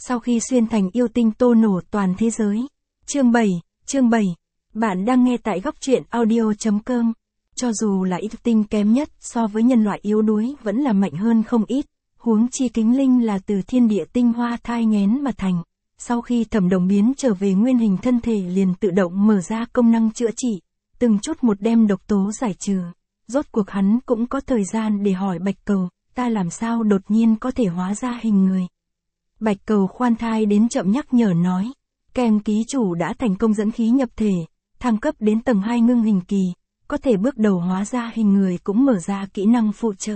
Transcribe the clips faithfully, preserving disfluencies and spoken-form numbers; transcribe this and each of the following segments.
sau khi xuyên thành yêu tinh tô nổ toàn thế giới. Chương bảy, chương bảy. Bạn đang nghe tại góc truyện audio chấm com. Cho dù là yêu tinh kém nhất so với nhân loại yếu đuối vẫn là mạnh hơn không ít, huống chi kính linh là từ thiên địa tinh hoa thai nghén mà thành. Sau khi Thẩm Đồng biến trở về nguyên hình thân thể liền tự động mở ra công năng chữa trị, từng chút một đem độc tố giải trừ. Rốt cuộc hắn cũng có thời gian để hỏi Bạch Cầu, ta làm sao đột nhiên có thể hóa ra hình người. Bạch Cầu khoan thai đến chậm nhắc nhở nói, kèm ký chủ đã thành công dẫn khí nhập thể, thăng cấp đến tầng hai ngưng hình kỳ, có thể bước đầu hóa ra hình người cũng mở ra kỹ năng phụ trợ.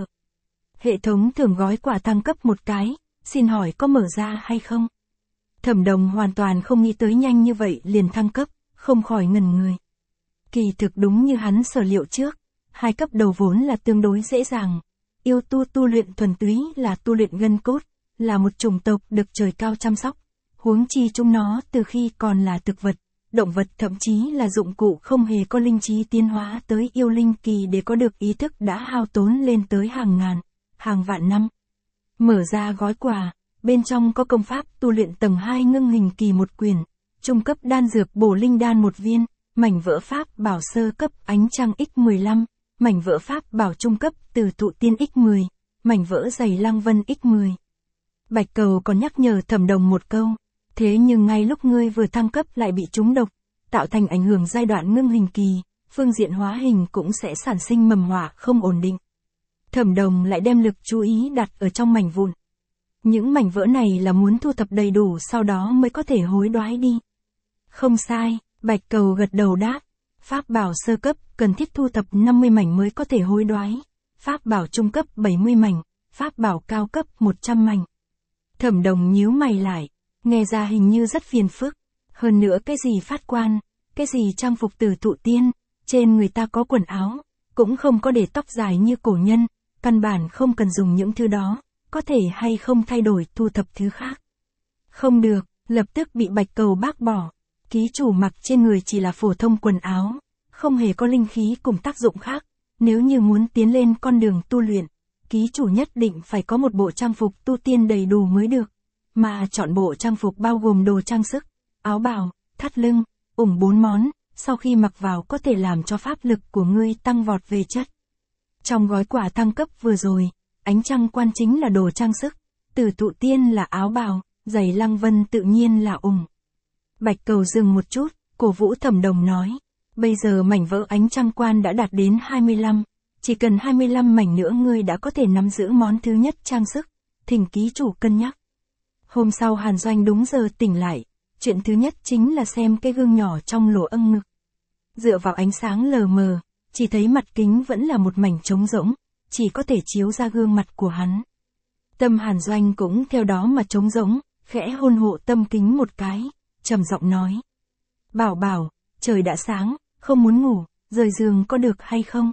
Hệ thống thưởng gói quà thăng cấp một cái, xin hỏi có mở ra hay không? Thẩm Đồng hoàn toàn không nghĩ tới nhanh như vậy liền thăng cấp, không khỏi ngẩn người. Kỳ thực đúng như hắn sở liệu trước, hai cấp đầu vốn là tương đối dễ dàng. Yêu tu tu luyện thuần túy là tu luyện gân cốt, là một chủng tộc được trời cao chăm sóc. Huống chi chúng nó từ khi còn là thực vật, động vật thậm chí là dụng cụ không hề có linh trí tiến hóa tới yêu linh kỳ để có được ý thức đã hao tốn lên tới hàng ngàn, hàng vạn năm. Mở ra gói quà, bên trong có công pháp tu luyện tầng hai ngưng hình kỳ một quyển, trung cấp đan dược bổ linh đan một viên, mảnh vỡ pháp bảo sơ cấp ánh trăng x mười lăm, mảnh vỡ pháp bảo trung cấp từ thụ tiên x mười, mảnh vỡ giày lăng vân x mười. Bạch Cầu còn nhắc nhở Thẩm Đồng một câu, thế nhưng ngay lúc ngươi vừa thăng cấp lại bị trúng độc, tạo thành ảnh hưởng giai đoạn ngưng hình kỳ, phương diện hóa hình cũng sẽ sản sinh mầm họa không ổn định. Thẩm Đồng lại đem lực chú ý đặt ở trong mảnh vụn. Những mảnh vỡ này là muốn thu thập đầy đủ sau đó mới có thể hối đoái đi. Không sai, Bạch Cầu gật đầu đáp. Pháp bảo sơ cấp cần thiết thu thập năm mươi mảnh mới có thể hối đoái. Pháp bảo trung cấp bảy mươi mảnh, pháp bảo cao cấp một trăm mảnh. Thẩm Đồng nhíu mày lại, nghe ra hình như rất phiền phức. Hơn nữa cái gì phát quan, cái gì trang phục từ thụ tiên, trên người ta có quần áo, cũng không có để tóc dài như cổ nhân, căn bản không cần dùng những thứ đó, có thể hay không thay đổi thu thập thứ khác. Không được, lập tức bị Bạch Cầu bác bỏ. Ký chủ mặc trên người chỉ là phổ thông quần áo, không hề có linh khí cùng tác dụng khác. Nếu như muốn tiến lên con đường tu luyện, ký chủ nhất định phải có một bộ trang phục tu tiên đầy đủ mới được. Mà chọn bộ trang phục bao gồm đồ trang sức, áo bào, thắt lưng, ủng bốn món, sau khi mặc vào có thể làm cho pháp lực của ngươi tăng vọt về chất. Trong gói quà thăng cấp vừa rồi, ánh trăng quan chính là đồ trang sức, từ thụ tiên là áo bào, giày lăng vân tự nhiên là ủng. Bạch Cầu dừng một chút, cổ vũ Thẩm Đồng nói, bây giờ mảnh vỡ ánh trăng quan đã đạt đến hai mươi lăm, chỉ cần hai mươi lăm mảnh nữa ngươi đã có thể nắm giữ món thứ nhất trang sức, thỉnh ký chủ cân nhắc. Hôm sau Hàn Doanh đúng giờ tỉnh lại, chuyện thứ nhất chính là xem cái gương nhỏ trong lỗ âng ngực. Dựa vào ánh sáng lờ mờ, chỉ thấy mặt kính vẫn là một mảnh trống rỗng, chỉ có thể chiếu ra gương mặt của hắn. Tâm Hàn Doanh cũng theo đó mà trống rỗng, khẽ hôn hộ tâm kính một cái, trầm giọng nói. Bảo bảo, trời đã sáng, không muốn ngủ, rời giường có được hay không?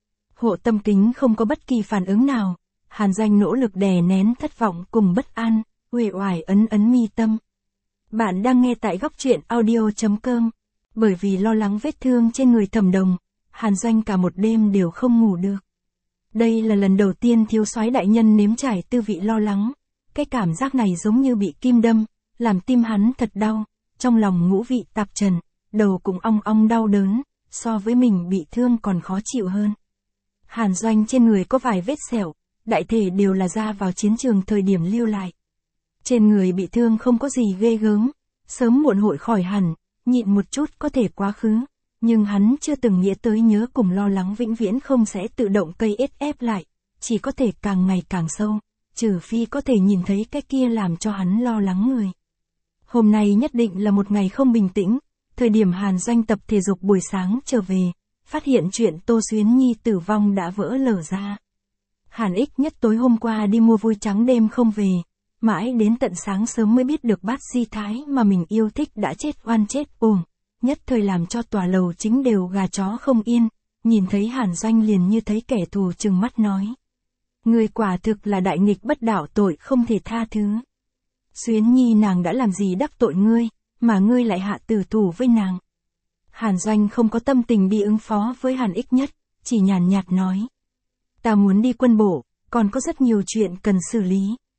Hộ tâm kính không có bất kỳ phản ứng nào, Hàn Doanh nỗ lực đè nén thất vọng cùng bất an, uể oải ấn ấn mi tâm. Bạn đang nghe tại góc truyện audio chấm com. Bởi vì lo lắng vết thương trên người Thẩm Đồng, Hàn Doanh cả một đêm đều không ngủ được. Đây là lần đầu tiên thiếu soái đại nhân nếm trải tư vị lo lắng, cái cảm giác này giống như bị kim đâm, làm tim hắn thật đau, trong lòng ngũ vị tạp trần, đầu cũng ong ong đau đớn, so với mình bị thương còn khó chịu hơn. Hàn Doanh trên người có vài vết sẹo, đại thể đều là ra vào chiến trường thời điểm lưu lại. Trên người bị thương không có gì ghê gớm, sớm muộn hội khỏi hẳn, nhịn một chút có thể quá khứ, nhưng hắn chưa từng nghĩ tới nhớ cùng lo lắng vĩnh viễn không sẽ tự động cây ết ép lại, chỉ có thể càng ngày càng sâu, trừ phi có thể nhìn thấy cái kia làm cho hắn lo lắng người. Hôm nay nhất định là một ngày không bình tĩnh, thời điểm Hàn Doanh tập thể dục buổi sáng trở về, phát hiện chuyện Tô Xuyến Nhi tử vong đã vỡ lở ra. Hàn Ích Nhất tối hôm qua đi mua vui trắng đêm không về, mãi đến tận sáng sớm mới biết được bát di thái mà mình yêu thích đã chết oan chết uổng, nhất thời làm cho tòa lầu chính đều gà chó không yên, nhìn thấy Hàn Doanh liền như thấy kẻ thù trừng mắt nói. Người quả thực là đại nghịch bất đạo tội không thể tha thứ. Xuyến Nhi nàng đã làm gì đắc tội ngươi, mà ngươi lại hạ tử thủ với nàng. Hàn Doanh không có tâm tình đi ứng phó với Hàn Ích Nhất, chỉ nhàn nhạt nói. Ta muốn đi quân bộ, còn có rất nhiều chuyện cần xử lý.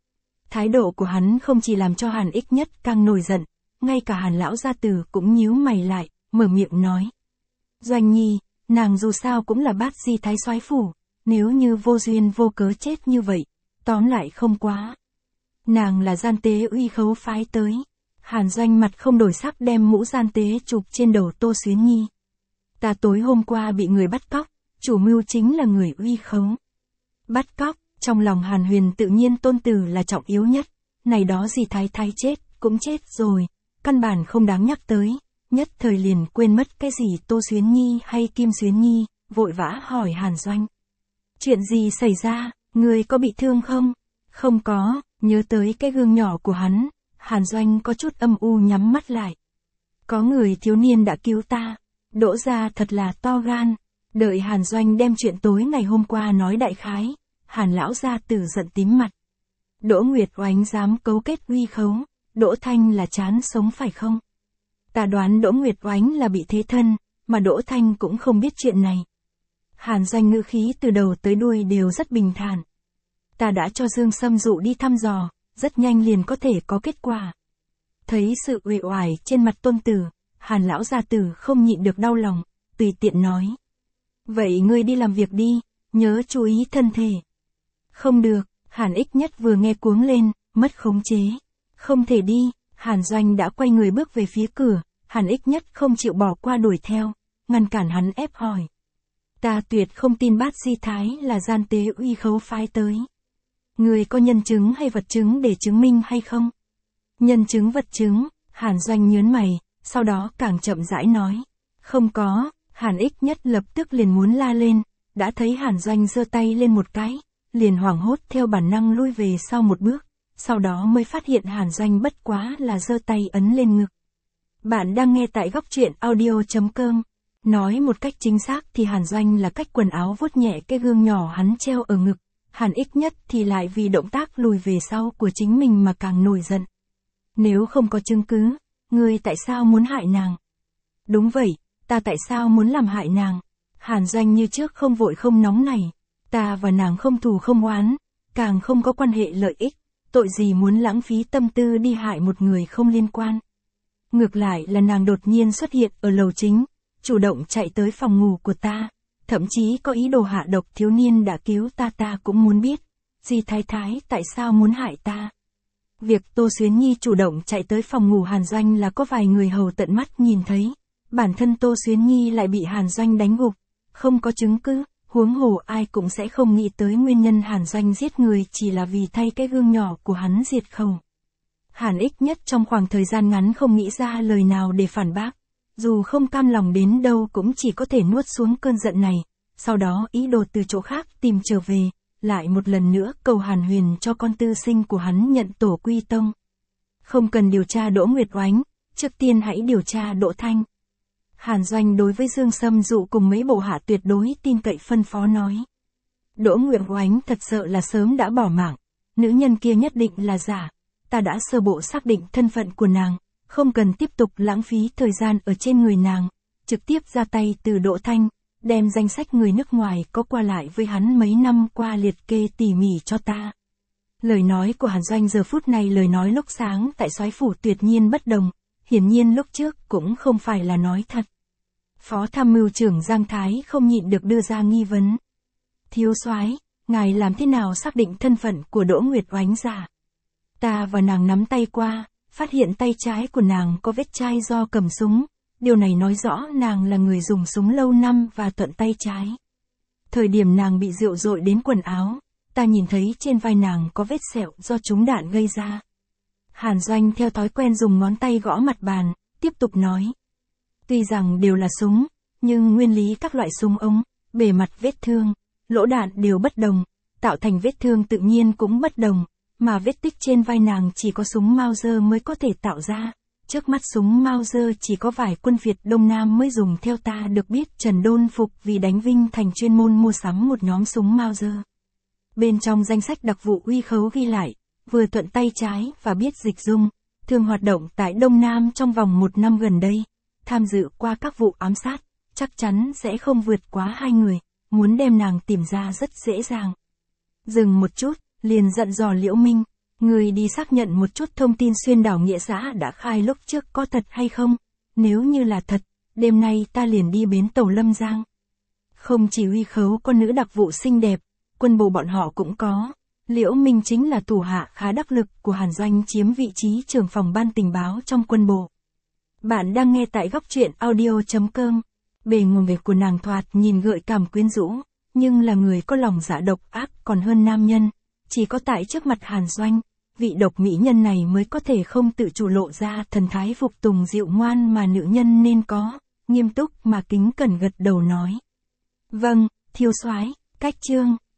Thái độ của hắn không chỉ làm cho Hàn Ích Nhất càng nổi giận, ngay cả Hàn lão gia tử cũng nhíu mày lại, mở miệng nói. Doanh Nhi, nàng dù sao cũng là bát di thái soái phủ, nếu như vô duyên vô cớ chết như vậy, tóm lại không quá. Nàng là gian tế uy khấu phái tới. Hàn Doanh mặt không đổi sắc đem mũ gian tế chụp trên đầu Tô Xuyến Nhi. Ta tối hôm qua bị người bắt cóc, chủ mưu chính là người uy khấu. Bắt cóc, trong lòng Hàn Huyền tự nhiên tôn tử là trọng yếu nhất, này đó gì thái thái chết, cũng chết rồi, căn bản không đáng nhắc tới, nhất thời liền quên mất cái gì Tô Xuyến Nhi hay Kim Xuyến Nhi, vội vã hỏi Hàn Doanh. Chuyện gì xảy ra, người có bị thương không? Không có, nhớ tới cái gương nhỏ của hắn, Hàn Doanh có chút âm u nhắm mắt lại. Có người thiếu niên đã cứu ta, Đỗ gia thật là to gan. Đợi Hàn Doanh đem chuyện tối ngày hôm qua nói đại khái, Hàn lão gia tử giận tím mặt. Đỗ Nguyệt Oánh dám cấu kết uy khấu, Đỗ Thanh là chán sống phải không? Ta đoán Đỗ Nguyệt Oánh là bị thế thân, mà Đỗ Thanh cũng không biết chuyện này. Hàn Doanh ngữ khí từ đầu tới đuôi đều rất bình thản. Ta đã cho Dương Sâm dụ đi thăm dò, rất nhanh liền có thể có kết quả. Thấy sự uể oải trên mặt tôn tử, Hàn lão gia tử không nhịn được đau lòng, tùy tiện nói. Vậy ngươi đi làm việc đi, nhớ chú ý thân thể. Không được, Hàn Ích Nhất vừa nghe cuống lên, mất khống chế. Không thể đi, Hàn Doanh đã quay người bước về phía cửa, Hàn Ích Nhất không chịu bỏ qua đuổi theo, ngăn cản hắn ép hỏi. Ta tuyệt không tin bát di thái là gian tế uy khấu phái tới. Người có nhân chứng hay vật chứng để chứng minh hay không? Nhân chứng vật chứng, Hàn Doanh nhớn mày, sau đó càng chậm rãi nói. Không có, Hàn Ích Nhất lập tức liền muốn la lên, đã thấy Hàn Doanh giơ tay lên một cái, liền hoảng hốt theo bản năng lui về sau một bước, sau đó mới phát hiện Hàn Doanh bất quá là giơ tay ấn lên ngực. Bạn đang nghe tại góc truyện audio chấm com. Nói một cách chính xác thì Hàn Doanh là cách quần áo vuốt nhẹ cái gương nhỏ hắn treo ở ngực, Hàn Ích Nhất thì lại vì động tác lùi về sau của chính mình mà càng nổi giận. Nếu không có chứng cứ, ngươi tại sao muốn hại nàng? Đúng vậy, ta tại sao muốn làm hại nàng? Hàn Doanh như trước không vội không nóng này, ta và nàng không thù không oán, càng không có quan hệ lợi ích, tội gì muốn lãng phí tâm tư đi hại một người không liên quan. Ngược lại là nàng đột nhiên xuất hiện ở lầu chính, chủ động chạy tới phòng ngủ của ta, thậm chí có ý đồ hạ độc thiếu niên đã cứu ta ta cũng muốn biết, Di Thái Thái tại sao muốn hại ta. Việc Tô Xuyến Nhi chủ động chạy tới phòng ngủ Hàn Doanh là có vài người hầu tận mắt nhìn thấy, bản thân Tô Xuyến Nhi lại bị Hàn Doanh đánh gục, không có chứng cứ, huống hồ ai cũng sẽ không nghĩ tới nguyên nhân Hàn Doanh giết người chỉ là vì thay cái gương nhỏ của hắn diệt khẩu. Hàn Ích Nhất trong khoảng thời gian ngắn không nghĩ ra lời nào để phản bác, dù không cam lòng đến đâu cũng chỉ có thể nuốt xuống cơn giận này, sau đó ý đồ từ chỗ khác tìm trở về, lại một lần nữa cầu Hàn Huyền cho con tư sinh của hắn nhận tổ quy tông. Không cần điều tra Đỗ Nguyệt Oánh, trước tiên hãy điều tra Đỗ Thanh. Hàn Doanh đối với Dương Sâm dụ cùng mấy bộ hạ tuyệt đối tin cậy phân phó nói. Đỗ Nguyệt Oánh thật sợ là sớm đã bỏ mạng, nữ nhân kia nhất định là giả, ta đã sơ bộ xác định thân phận của nàng, không cần tiếp tục lãng phí thời gian ở trên người nàng, trực tiếp ra tay từ Đỗ Thanh, đem danh sách người nước ngoài có qua lại với hắn mấy năm qua liệt kê tỉ mỉ cho ta. Lời nói của Hàn Doanh giờ phút này lời nói lúc sáng tại soái phủ tuyệt nhiên bất đồng, hiển nhiên lúc trước cũng không phải là nói thật. Phó tham mưu trưởng Giang Thái không nhịn được đưa ra nghi vấn. Thiếu soái, ngài làm thế nào xác định thân phận của Đỗ Nguyệt Oánh giả? Ta và nàng nắm tay qua, phát hiện tay trái của nàng có vết chai do cầm súng, điều này nói rõ nàng là người dùng súng lâu năm và thuận tay trái. Thời điểm nàng bị rượu dội đến quần áo, ta nhìn thấy trên vai nàng có vết sẹo do trúng đạn gây ra. Hàn Doanh theo thói quen dùng ngón tay gõ mặt bàn, tiếp tục nói. Tuy rằng đều là súng, nhưng nguyên lý các loại súng ống, bề mặt vết thương, lỗ đạn đều bất đồng, tạo thành vết thương tự nhiên cũng bất đồng, mà vết tích trên vai nàng chỉ có súng Mauser mới có thể tạo ra. Trước mắt súng Mauser chỉ có vài quân Việt Đông Nam mới dùng theo ta được biết Trần Đôn Phục vì đánh Vinh Thành chuyên môn mua sắm một nhóm súng Mauser. Bên trong danh sách đặc vụ uy khấu ghi lại, vừa thuận tay trái và biết dịch dung, thường hoạt động tại Đông Nam trong vòng một năm gần đây, tham dự qua các vụ ám sát, chắc chắn sẽ không vượt quá hai người, muốn đem nàng tìm ra rất dễ dàng. Dừng một chút, liền dặn dò Liễu Minh, Người đi xác nhận một chút thông tin Xuyên đảo Nghĩa Xã đã khai lúc trước có thật hay không? Nếu như là thật, đêm nay ta liền đi bến tàu Lâm Giang. Không chỉ Uy Khấu có nữ đặc vụ xinh đẹp, quân bộ bọn họ cũng có. Liễu Minh chính là thủ hạ khá đắc lực của Hàn Doanh chiếm vị trí trưởng phòng ban tình báo trong quân bộ. Bạn đang nghe tại góc truyện audio.com. Bề ngoài của nàng thoạt nhìn gợi cảm quyến rũ, nhưng là người có lòng dạ độc ác còn hơn nam nhân. Chỉ có tại trước mặt Hàn Doanh, vị độc mỹ nhân này mới có thể không tự chủ lộ ra thần thái phục tùng dịu ngoan mà nữ nhân nên có, nghiêm túc mà kính cẩn gật đầu nói. Vâng, thiếu soái, cách chương.